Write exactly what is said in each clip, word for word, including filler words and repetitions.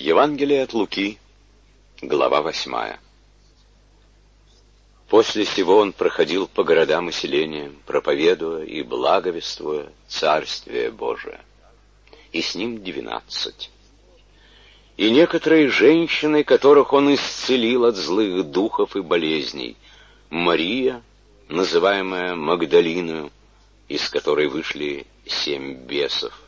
Евангелие от Луки, глава восьмая. После сего он проходил по городам и селениям, проповедуя и благовествуя Царствие Божие. И с ним двенадцать. И некоторые женщины, которых он исцелил от злых духов и болезней, Мария, называемая Магдалиною, из которой вышли семь бесов,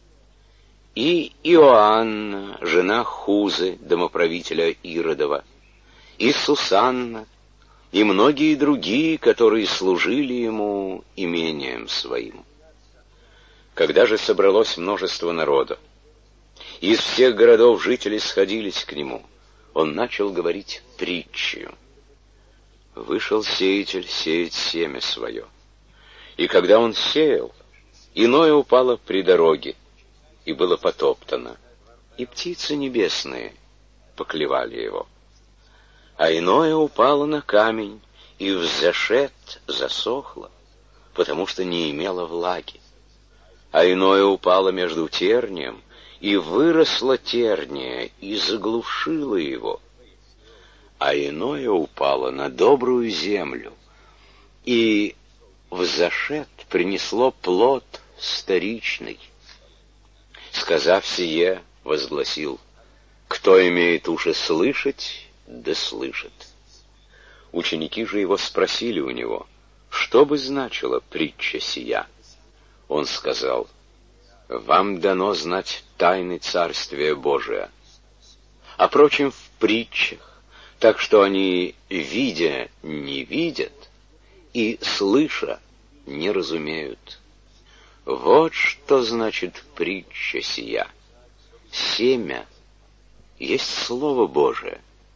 и Иоанна, жена Хузы, домоправителя Иродова, и Сусанна, и многие другие, которые служили ему имением своим. Когда же собралось множество народа, из всех городов жители сходились к нему, он начал говорить притчью. Вышел сеятель сеять семя свое, и когда он сеял, иное упало при дороге, и было потоптано, и птицы небесные поклевали его. А иное упало на камень, и взошед засохло, потому что не имело влаги. А иное упало между тернием, и выросло терния, и заглушило его. А иное упало на добрую землю, и взошед принесло плод сторичный. Сказав сие, возгласил: кто имеет уши слышать, да слышит. Ученики же его спросили у него, что бы значила притча сия. Он сказал: вам дано знать тайны Царствия Божия, а прочим в притчах, так что они, видя, не видят, и слыша, не разумеют. Вот что значит притча сия. Семя есть Слово Божие,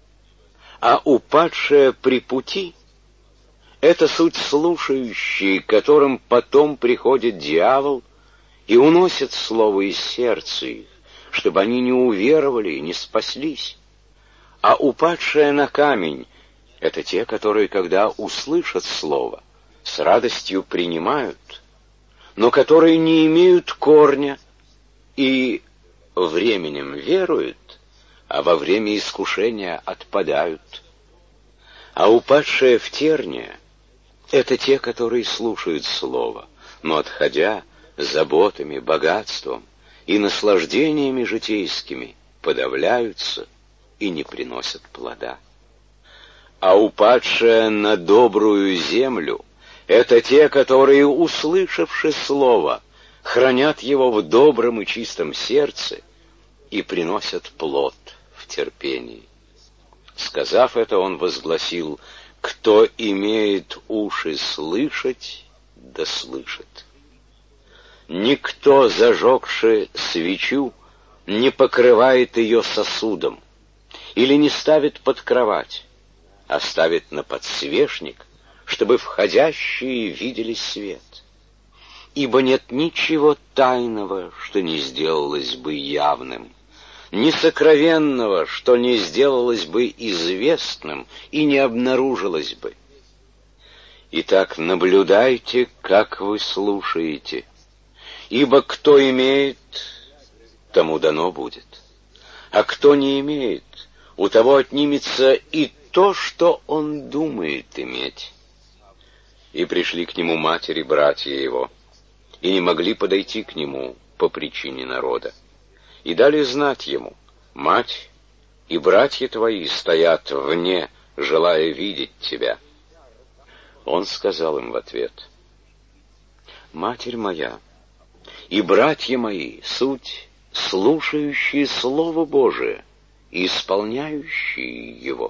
а упадшее при пути — это суть слушающие, которым потом приходит дьявол и уносит слово из сердца их, чтобы они не уверовали и не спаслись. А упадшее на камень — это те, которые, когда услышат слово, с радостью принимают, но которые не имеют корня и временем веруют, а во время искушения отпадают. А упадшие в терния — это те, которые слушают слово, но, отходя заботами, богатством и наслаждениями житейскими, подавляются и не приносят плода. А упадшие на добрую землю — это те, которые, услышавши слово, хранят его в добром и чистом сердце и приносят плод в терпении. Сказав это, он возгласил: кто имеет уши слышать, да слышит. Никто, зажегши свечу, не покрывает ее сосудом или не ставит под кровать, а ставит на подсвечник, чтобы входящие видели свет. Ибо нет ничего тайного, что не сделалось бы явным, ни сокровенного, что не сделалось бы известным и не обнаружилось бы. Итак, наблюдайте, как вы слушаете, ибо кто имеет, тому дано будет, а кто не имеет, у того отнимется и то, что он думает иметь. И пришли к нему матери, братья его, и не могли подойти к нему по причине народа. И дали знать ему: мать и братья твои стоят вне, желая видеть тебя. Он сказал им в ответ: матерь моя и братья мои суть слушающие Слово Божие и исполняющие его.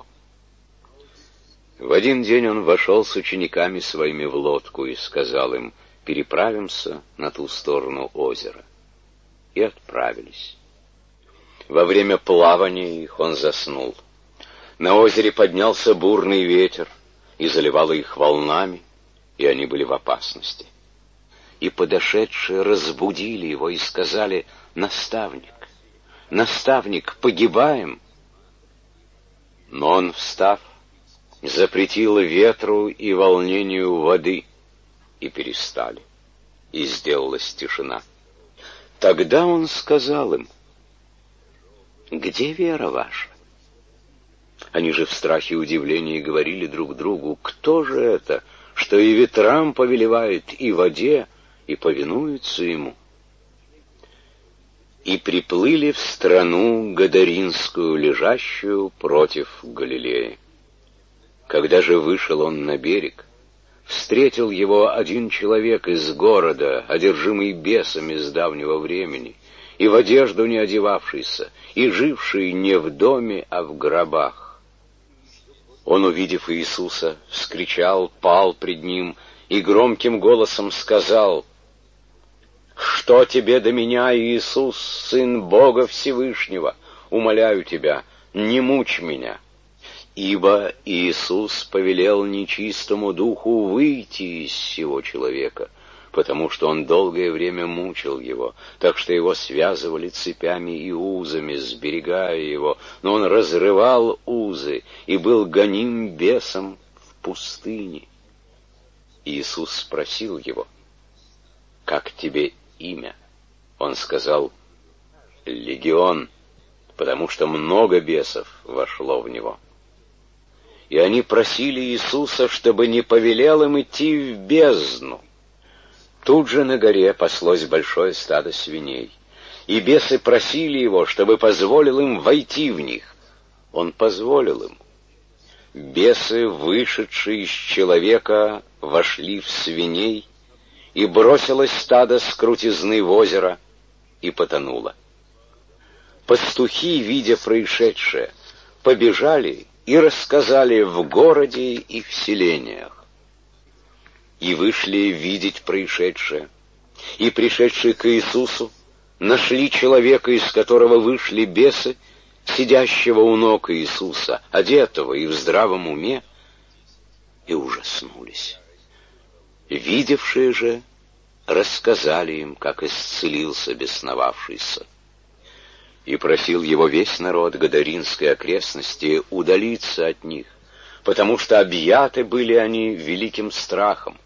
В один день он вошел с учениками своими в лодку и сказал им: переправимся на ту сторону озера. И отправились. Во время плавания их он заснул. На озере поднялся бурный ветер и заливало их волнами, и они были в опасности. И подошедшие разбудили его и сказали: наставник, наставник, погибаем. Но он, встав, запретил ветру и волнению воды, и перестали, и сделалась тишина. Тогда он сказал им: где вера ваша?» Они же в страхе и удивлении говорили друг другу: «Кто же это, что и ветрам повелевает, и воде, и повинуется ему?» И приплыли в страну Гадаринскую, лежащую против Галилеи. Когда же вышел он на берег, встретил его один человек из города, одержимый бесами с давнего времени, и в одежду не одевавшийся, и живший не в доме, а в гробах. Он, увидев Иисуса, вскричал, пал пред ним и громким голосом сказал: «Что тебе до меня, Иисус, Сын Бога Всевышнего? Умоляю тебя, не мучь меня». Ибо Иисус повелел нечистому духу выйти из сего человека, потому что он долгое время мучил его, так что его связывали цепями и узами, сберегая его, но он разрывал узы и был гоним бесом в пустыне. Иисус спросил его: «Как тебе имя?» Он сказал: «Легион», потому что много бесов вошло в него. И они просили Иисуса, чтобы не повелел им идти в бездну. Тут же на горе паслось большое стадо свиней, и бесы просили его, чтобы позволил им войти в них. Он позволил им. Бесы, вышедшие из человека, вошли в свиней, и бросилось стадо с крутизны в озеро, и потонуло. Пастухи, видя происшедшее, побежали и рассказали в городе и в селениях. И вышли видеть происшедшее, и, пришедшие к Иисусу, нашли человека, из которого вышли бесы, сидящего у ног Иисуса, одетого и в здравом уме, и ужаснулись. Видевшие же рассказали им, как исцелился бесновавшийся. И просил его весь народ Гадаринской окрестности удалиться от них, потому что объяты были они великим страхом.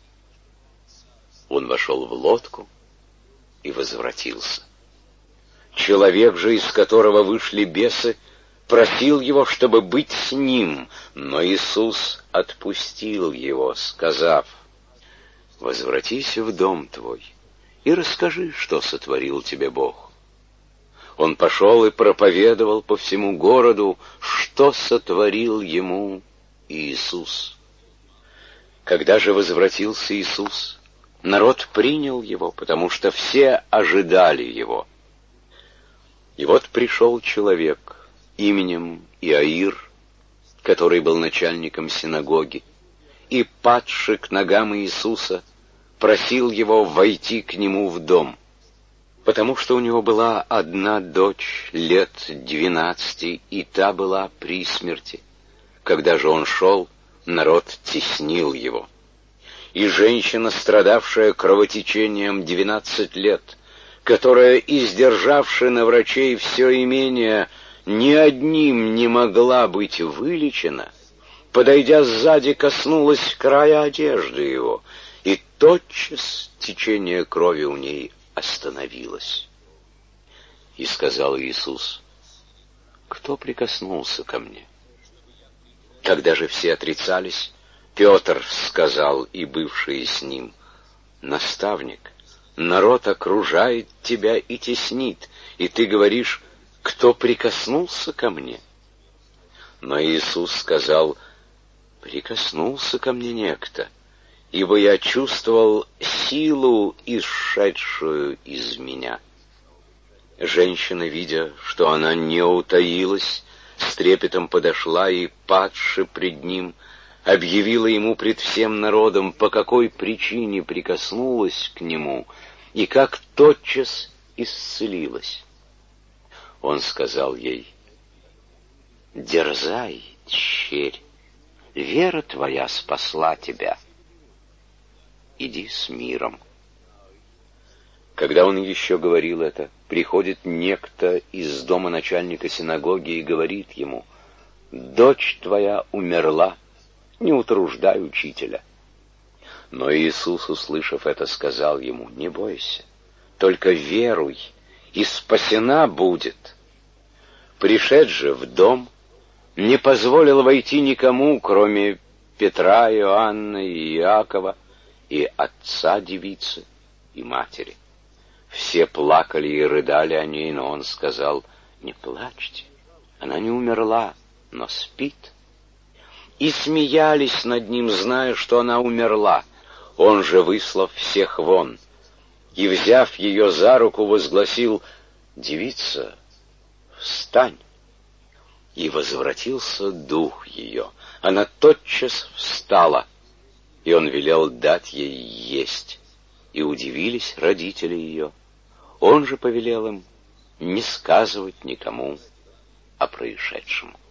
Он вошел в лодку и возвратился. Человек же, из которого вышли бесы, просил его, чтобы быть с ним, но Иисус отпустил его, сказав: «Возвратись в дом твой и расскажи, что сотворил тебе Бог». Он пошел и проповедовал по всему городу, что сотворил ему Иисус. Когда же возвратился Иисус, народ принял его, потому что все ожидали его. И вот пришел человек именем Иаир, который был начальником синагоги, и, падши к ногам Иисуса, просил его войти к нему в дом, потому что у него была одна дочь лет двенадцати, и та была при смерти. Когда же он шел, народ теснил его. И женщина, страдавшая кровотечением двенадцать лет, которая, издержавши на врачей все имение, ни одним не могла быть вылечена, подойдя сзади, коснулась края одежды его, и тотчас течение крови у ней остановилось. И сказал Иисус: «Кто прикоснулся ко мне?» Когда же все отрицались, Петр сказал, и бывшие с ним: «Наставник, народ окружает тебя и теснит, и ты говоришь: кто прикоснулся ко мне?» Но Иисус сказал: «Прикоснулся ко мне некто, ибо я чувствовал силу, исшедшую из меня». Женщина, видя, что она не утаилась, с трепетом подошла и, падши пред ним, объявила ему пред всем народом, по какой причине прикоснулась к нему и как тотчас исцелилась. Он сказал ей: «Дерзай, тщерь, вера твоя спасла тебя. Иди с миром». Когда он еще говорил это, приходит некто из дома начальника синагоги и говорит ему: «Дочь твоя умерла, не утруждай учителя». Но Иисус, услышав это, сказал ему: «Не бойся, только веруй, и спасена будет». Пришед же в дом, не позволил войти никому, кроме Петра, Иоанна и Иакова, и отца девицы, и матери. Все плакали и рыдали о ней, но он сказал: «Не плачьте, она не умерла, но спит». И смеялись над ним, зная, что она умерла. Он же, выслав всех вон, и, взяв ее за руку, возгласил: «Девица, встань!» И возвратился дух ее. Она тотчас встала, и он велел дать ей есть. И удивились родители ее. Он же повелел им не сказывать никому о происшедшем.